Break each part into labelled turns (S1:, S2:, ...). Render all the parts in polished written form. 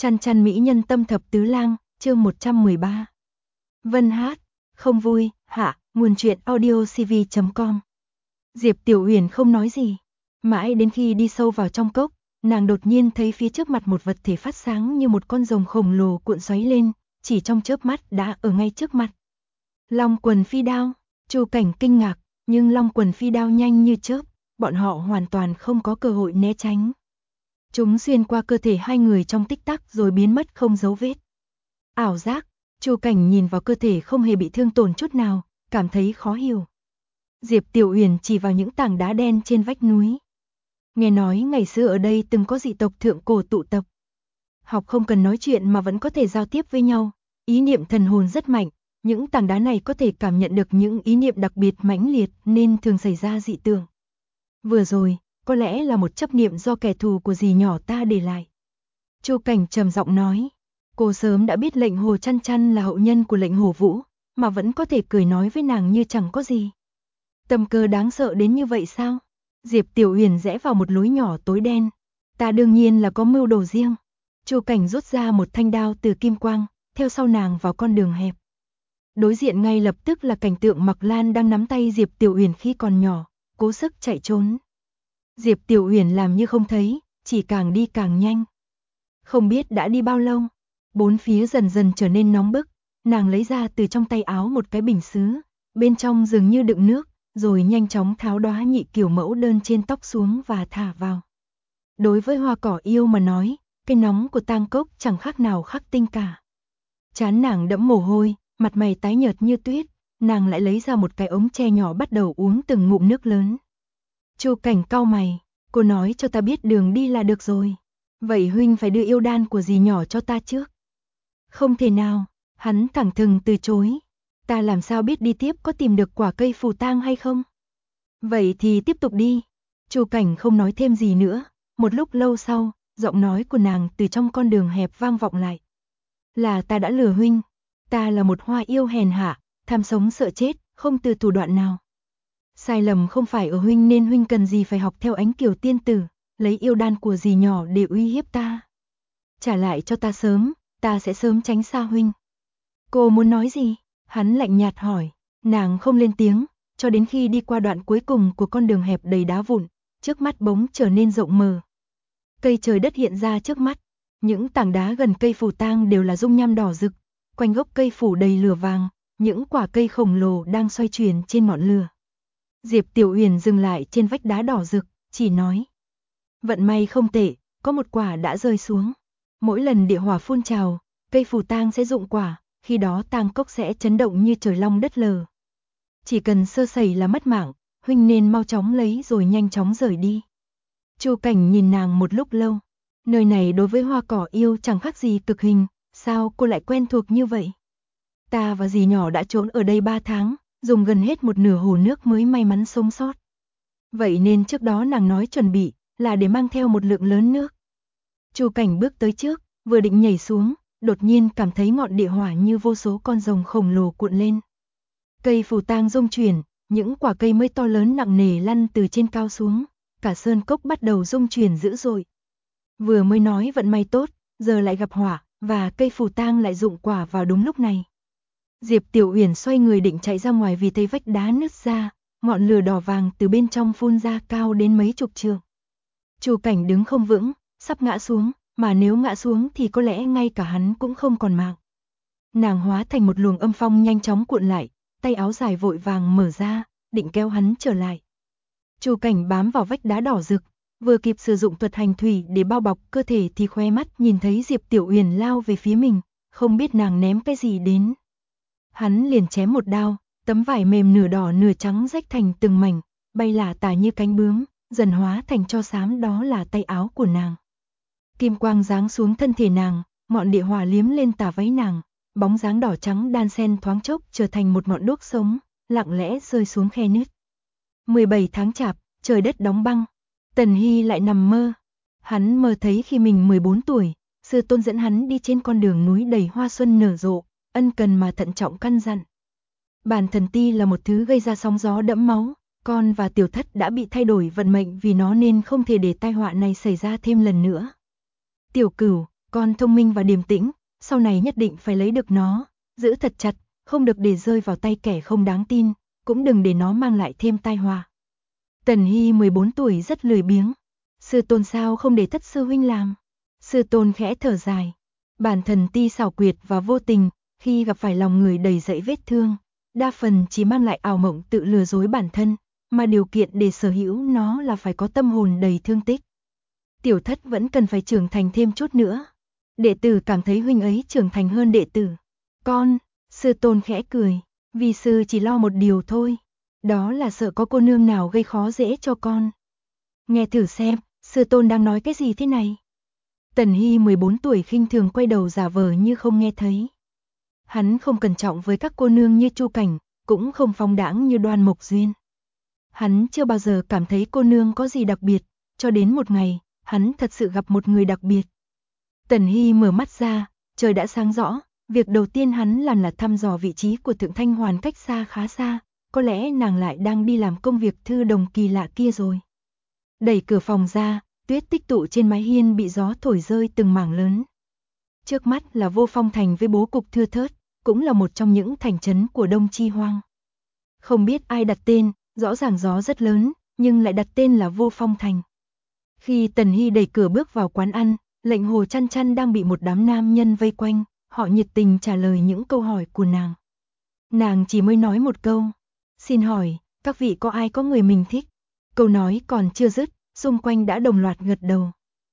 S1: Chăn chăn mỹ nhân tâm thập tứ lang, chương 113. Vân hát, không vui, hạ, nguồn truyện audiocv.com. Diệp Tiểu Uyển không nói gì, mãi đến khi đi sâu vào trong cốc, nàng đột nhiên thấy phía trước mặt một vật thể phát sáng như một con rồng khổng lồ cuộn xoáy lên, chỉ trong chớp mắt đã ở ngay trước mặt. Long quần phi đao, Chu Cảnh kinh ngạc, nhưng long quần phi đao nhanh như chớp, bọn họ hoàn toàn không có cơ hội né tránh. Chúng xuyên qua cơ thể hai người trong tích tắc rồi biến mất không dấu vết. Ảo giác, Chu Cảnh nhìn vào cơ thể không hề bị thương tổn chút nào, cảm thấy khó hiểu. Diệp Tiểu Uyển chỉ vào những tảng đá đen trên vách núi. Nghe nói ngày xưa ở đây từng có dị tộc thượng cổ tụ tập. Học không cần nói chuyện mà vẫn có thể giao tiếp với nhau, ý niệm thần hồn rất mạnh, những tảng đá này có thể cảm nhận được những ý niệm đặc biệt mãnh liệt nên thường xảy ra dị tượng. Vừa rồi, có lẽ là một chấp niệm do kẻ thù của dì nhỏ ta để lại. Chu Cảnh trầm giọng nói, cô sớm đã biết lệnh Hồ Chăn Chăn là hậu nhân của lệnh Hồ Vũ, mà vẫn có thể cười nói với nàng như chẳng có gì. Tâm cơ đáng sợ đến như vậy sao? Diệp Tiểu Uyển rẽ vào một lối nhỏ tối đen. Ta đương nhiên là có mưu đồ riêng. Chu Cảnh rút ra một thanh đao từ kim quang, theo sau nàng vào con đường hẹp. Đối diện ngay lập tức là cảnh tượng Mặc Lan đang nắm tay Diệp Tiểu Uyển khi còn nhỏ, cố sức chạy trốn. Diệp Tiểu Uyển làm như không thấy, chỉ càng đi càng nhanh. Không biết đã đi bao lâu, bốn phía dần dần trở nên nóng bức, nàng lấy ra từ trong tay áo một cái bình sứ, bên trong dường như đựng nước, rồi nhanh chóng tháo đóa nhị kiểu mẫu đơn trên tóc xuống và thả vào. Đối với hoa cỏ yêu mà nói, cái nóng của tang cốc chẳng khác nào khắc tinh cả. Trán nàng đẫm mồ hôi, mặt mày tái nhợt như tuyết, nàng lại lấy ra một cái ống tre nhỏ bắt đầu uống từng ngụm nước lớn. Chu Cảnh cau mày, cô nói cho ta biết đường đi là được rồi. Vậy huynh phải đưa yêu đan của dì nhỏ cho ta trước. Không thể nào, hắn thẳng thừng từ chối. Ta làm sao biết đi tiếp có tìm được quả cây phù tang hay không? Vậy thì tiếp tục đi. Chu Cảnh không nói thêm gì nữa. Một lúc lâu sau, giọng nói của nàng từ trong con đường hẹp vang vọng lại. Là ta đã lừa huynh. Ta là một hoa yêu hèn hạ, tham sống sợ chết, không từ thủ đoạn nào. Sai lầm không phải ở huynh nên huynh cần gì phải học theo Ánh Kiều tiên tử, lấy yêu đan của dì nhỏ để uy hiếp ta. Trả lại cho ta sớm, ta sẽ sớm tránh xa huynh. Cô muốn nói gì? Hắn lạnh nhạt hỏi, nàng không lên tiếng, cho đến khi đi qua đoạn cuối cùng của con đường hẹp đầy đá vụn, trước mắt bỗng trở nên rộng mờ. Cây trời đất hiện ra trước mắt, những tảng đá gần cây phù tang đều là dung nham đỏ rực, quanh gốc cây phủ đầy lửa vàng, những quả cây khổng lồ đang xoay chuyển trên ngọn lửa. Diệp Tiểu Uyển dừng lại trên vách đá đỏ rực, chỉ nói. Vận may không tệ, có một quả đã rơi xuống. Mỗi lần địa hỏa phun trào, cây phù tang sẽ rụng quả, khi đó tang cốc sẽ chấn động như trời long đất lở. Chỉ cần sơ sẩy là mất mạng, huynh nên mau chóng lấy rồi nhanh chóng rời đi. Chu Cảnh nhìn nàng một lúc lâu. Nơi này đối với hoa cỏ yêu chẳng khác gì cực hình, sao cô lại quen thuộc như vậy? Ta và dì nhỏ đã trốn ở đây 3 tháng. Dùng gần hết một nửa hồ nước mới may mắn sống sót. Vậy nên trước đó nàng nói chuẩn bị là để mang theo một lượng lớn nước. Chu Cảnh bước tới trước, vừa định nhảy xuống, đột nhiên cảm thấy ngọn địa hỏa như vô số con rồng khổng lồ cuộn lên. Cây phù tang rung chuyển, những quả cây mới to lớn nặng nề lăn từ trên cao xuống, cả sơn cốc bắt đầu rung chuyển dữ dội. Vừa mới nói vận may tốt, giờ lại gặp hỏa, và cây phù tang lại rụng quả vào đúng lúc này. Diệp Tiểu Uyển xoay người định chạy ra ngoài vì thấy vách đá nứt ra, ngọn lửa đỏ vàng từ bên trong phun ra cao đến mấy chục trượng. Chu Cảnh đứng không vững, sắp ngã xuống, mà nếu ngã xuống thì có lẽ ngay cả hắn cũng không còn mạng. Nàng hóa thành một luồng âm phong nhanh chóng cuộn lại, tay áo dài vội vàng mở ra, định kéo hắn trở lại. Chu Cảnh bám vào vách đá đỏ rực, vừa kịp sử dụng thuật hành thủy để bao bọc cơ thể thì khóe mắt nhìn thấy Diệp Tiểu Uyển lao về phía mình, không biết nàng ném cái gì đến. Hắn liền chém một đao, tấm vải mềm nửa đỏ nửa trắng rách thành từng mảnh, bay lả tả như cánh bướm, dần hóa thành tro xám, đó là tay áo của nàng. Kim quang giáng xuống thân thể nàng, ngọn địa hỏa liếm lên tà váy nàng, bóng dáng đỏ trắng đan xen thoáng chốc trở thành một ngọn đuốc sống, lặng lẽ rơi xuống khe nứt. 17 tháng chạp, trời đất đóng băng, Tần Hy lại nằm mơ. Hắn mơ thấy khi mình 14 tuổi, sư tôn dẫn hắn đi trên con đường núi đầy hoa xuân nở rộ, ân cần mà thận trọng căn dặn. Bản thần ti là một thứ gây ra sóng gió đẫm máu, con và tiểu thất đã bị thay đổi vận mệnh vì nó nên không thể để tai họa này xảy ra thêm lần nữa. Tiểu Cửu, con thông minh và điềm tĩnh, sau này nhất định phải lấy được nó, giữ thật chặt, không được để rơi vào tay kẻ không đáng tin, cũng đừng để nó mang lại thêm tai họa. Tần Hy 14 tuổi rất lười biếng. Sư tôn sao không để thất sư huynh làm? Sư tôn khẽ thở dài. Bản thân Ti xảo quyệt và vô tình, khi gặp phải lòng người đầy dẫy vết thương, đa phần chỉ mang lại ảo mộng tự lừa dối bản thân, mà điều kiện để sở hữu nó là phải có tâm hồn đầy thương tích. Tiểu thất vẫn cần phải trưởng thành thêm chút nữa. Đệ tử cảm thấy huynh ấy trưởng thành hơn đệ tử. Con, sư tôn khẽ cười, vì sư chỉ lo một điều thôi. Đó là sợ có cô nương nào gây khó dễ cho con. Nghe thử xem, sư tôn đang nói cái gì thế này? Tần Hy 14 tuổi khinh thường quay đầu giả vờ như không nghe thấy. Hắn không cẩn trọng với các cô nương như Chu Cảnh, cũng không phóng đãng như Đoan Mộc Duyên. Hắn chưa bao giờ cảm thấy cô nương có gì đặc biệt, cho đến một ngày, hắn thật sự gặp một người đặc biệt. Tần Hy mở mắt ra, trời đã sáng rõ, việc đầu tiên hắn làm là thăm dò vị trí của Thượng Thanh Hoàn cách xa khá xa, có lẽ nàng lại đang đi làm công việc thư đồng kỳ lạ kia rồi. Đẩy cửa phòng ra, tuyết tích tụ trên mái hiên bị gió thổi rơi từng mảng lớn. Trước mắt là Vô Phong Thành với bố cục thưa thớt, cũng là một trong những thành trấn của Đông Chi Hoang. Không biết ai đặt tên, rõ ràng gió rất lớn, nhưng lại đặt tên là Vô Phong Thành. Khi Tần Hy đẩy cửa bước vào quán ăn, Lệnh Hồ Chăn Chăn đang bị một đám nam nhân vây quanh, họ nhiệt tình trả lời những câu hỏi của nàng. Nàng chỉ mới nói một câu, xin hỏi, các vị có ai có người mình thích? Câu nói còn chưa dứt, xung quanh đã đồng loạt gật đầu.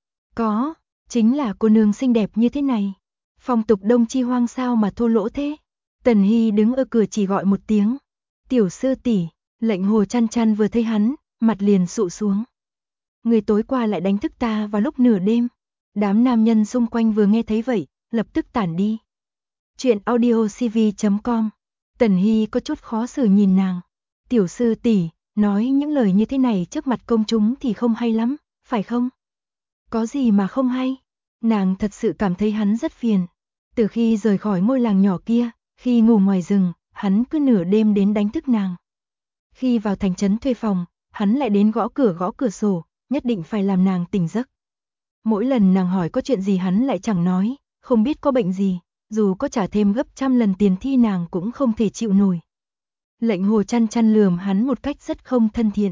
S1: Có, chính là cô nương xinh đẹp như thế này. Phong tục Đông Chi Hoang sao mà thô lỗ thế? Tần Hy đứng ở cửa chỉ gọi một tiếng. Tiểu sư tỷ. Lệnh Hồ Chăn Chăn vừa thấy hắn, mặt liền sụ xuống. Người tối qua lại đánh thức ta vào lúc nửa đêm. Đám nam nhân xung quanh vừa nghe thấy vậy, lập tức tản đi. Chuyện audiocv.com. Tần Hy có chút khó xử nhìn nàng. Tiểu sư tỷ, nói những lời như thế này trước mặt công chúng thì không hay lắm, phải không? Có gì mà không hay? Nàng thật sự cảm thấy hắn rất phiền. Từ khi rời khỏi ngôi làng nhỏ kia, khi ngủ ngoài rừng, hắn cứ nửa đêm đến đánh thức nàng. Khi vào thành trấn thuê phòng, hắn lại đến gõ cửa sổ, nhất định phải làm nàng tỉnh giấc. Mỗi lần nàng hỏi có chuyện gì hắn lại chẳng nói, không biết có bệnh gì, dù có trả thêm gấp trăm lần tiền thi nàng cũng không thể chịu nổi. Lệnh Hồ Chăn Chăn lườm hắn một cách rất không thân thiện.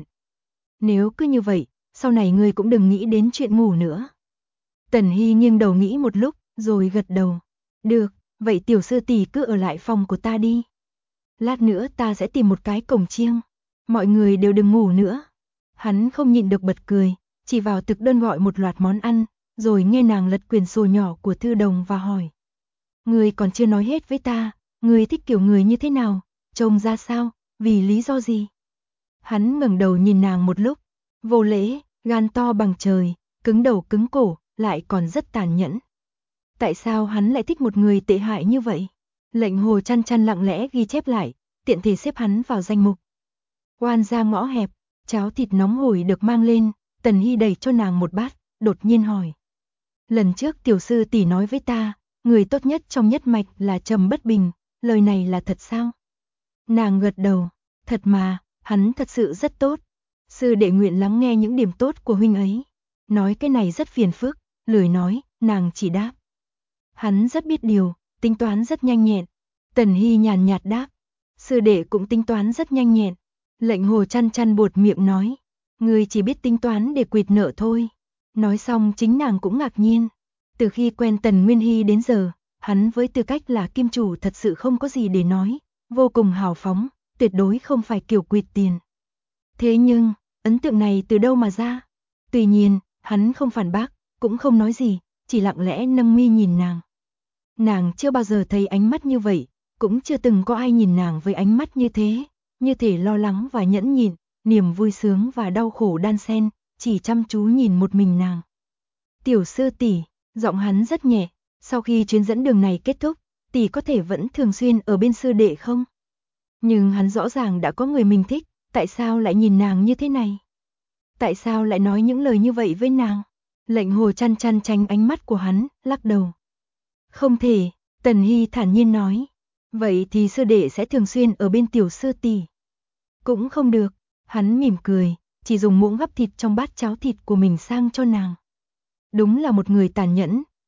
S1: Nếu cứ như vậy, sau này ngươi cũng đừng nghĩ đến chuyện ngủ nữa. Tần Hy nghiêng đầu nghĩ một lúc, rồi gật đầu. Được, vậy tiểu sư tỷ cứ ở lại phòng của ta đi. Lát nữa ta sẽ tìm một cái cổng chiêng. Mọi người đều đừng ngủ nữa. Hắn không nhịn được bật cười, chỉ vào thực đơn gọi một loạt món ăn, rồi nghe nàng lật quyển sổ nhỏ của thư đồng và hỏi. Ngươi còn chưa nói hết với ta, ngươi thích kiểu người như thế nào, trông ra sao, vì lý do gì? Hắn ngẩng đầu nhìn nàng một lúc, vô lễ, gan to bằng trời, cứng đầu cứng cổ, lại còn rất tàn nhẫn. Tại sao hắn lại thích một người tệ hại như vậy? Lệnh Hồ Chăn Chăn lặng lẽ ghi chép lại, tiện thể xếp hắn vào danh mục. Oan ra ngõ hẹp, cháo thịt nóng hổi được mang lên, Tần Hy đẩy cho nàng một bát, đột nhiên hỏi. Lần trước tiểu sư tỷ nói với ta, người tốt nhất trong nhất mạch là Trầm Bất Bình, lời này là thật sao? Nàng gật đầu, thật mà, hắn thật sự rất tốt. Sư đệ nguyện lắng nghe những điểm tốt của huynh ấy. Nói cái này rất phiền phức, lười nói, nàng chỉ đáp. Hắn rất biết điều, tính toán rất nhanh nhẹn. Tần Hy nhàn nhạt đáp. Sư đệ cũng tính toán rất nhanh nhẹn. Lệnh Hồ Chăn Chăn buột miệng nói. Ngươi chỉ biết tính toán để quỵt nợ thôi. Nói xong chính nàng cũng ngạc nhiên. Từ khi quen Tần Nguyên Hy đến giờ, hắn với tư cách là kim chủ thật sự không có gì để nói. Vô cùng hào phóng, tuyệt đối không phải kiểu quỵt tiền. Thế nhưng, ấn tượng này từ đâu mà ra? Tuy nhiên, hắn không phản bác, cũng không nói gì, chỉ lặng lẽ nâng mi nhìn nàng. Nàng chưa bao giờ thấy ánh mắt như vậy, cũng chưa từng có ai nhìn nàng với ánh mắt như thế, như thể lo lắng và nhẫn nhịn, niềm vui sướng và đau khổ đan xen, chỉ chăm chú nhìn một mình nàng. Tiểu sư tỷ, giọng hắn rất nhẹ, sau khi chuyến dẫn đường này kết thúc, tỷ có thể vẫn thường xuyên ở bên sư đệ không? Nhưng hắn rõ ràng đã có người mình thích, tại sao lại nhìn nàng như thế này? Tại sao lại nói những lời như vậy với nàng? Lệnh Hồ Chăn Chăn tránh ánh mắt của hắn, lắc đầu. Không thể, Tần Hy thản nhiên nói. Vậy thì sư đệ sẽ thường xuyên ở bên tiểu sư tỷ. Cũng không được, hắn mỉm cười, chỉ dùng muỗng gắp thịt trong bát cháo thịt của mình sang cho nàng. Đúng là một người tàn nhẫn,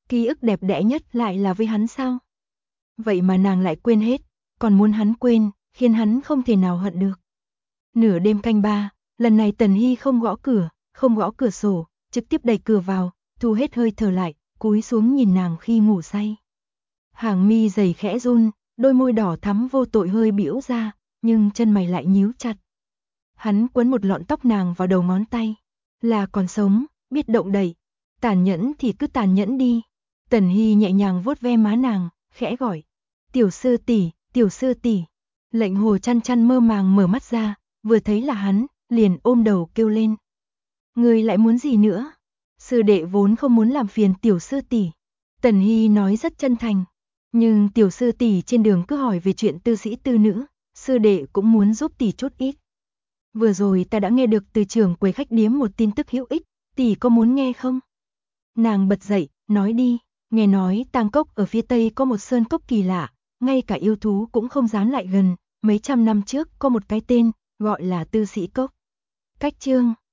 S1: Ký ức đẹp đẽ nhất lại là với hắn sao? Vậy mà nàng lại quên hết, còn muốn hắn quên, khiến hắn không thể nào hận được. Nửa đêm canh 3, lần này Tần Hy không gõ cửa, không gõ cửa sổ, trực tiếp đẩy cửa vào, thu hết hơi thở lại, cúi xuống nhìn nàng khi ngủ say. Hàng mi dày khẽ run, đôi môi đỏ thắm vô tội hơi bĩu ra, nhưng chân mày lại nhíu chặt. Hắn quấn một lọn tóc nàng vào đầu ngón tay. Là còn sống, biết động đậy. Tàn nhẫn thì cứ tàn nhẫn đi. Tần Hy nhẹ nhàng vuốt ve má nàng, khẽ gọi. Tiểu sư tỷ, tiểu sư tỷ. Lệnh Hồ chăn chăn mơ màng mở mắt ra, vừa thấy là hắn, liền ôm đầu kêu lên. Ngươi lại muốn gì nữa? Sư đệ vốn không muốn làm phiền tiểu sư tỷ. Tần Hy nói rất chân thành. Nhưng tiểu sư tỷ trên đường cứ hỏi về chuyện tư sĩ tư nữ, sư đệ cũng muốn giúp tỷ chút ít. Vừa rồi ta đã nghe được từ trưởng quầy khách điếm một tin tức hữu ích, tỷ có muốn nghe không? Nàng bật dậy, nói đi, nghe nói Tang Cốc ở phía tây có một sơn cốc kỳ lạ, ngay cả yêu thú cũng không dám lại gần, mấy trăm năm trước có một cái tên, gọi là Tư Sĩ Cốc. Cách chương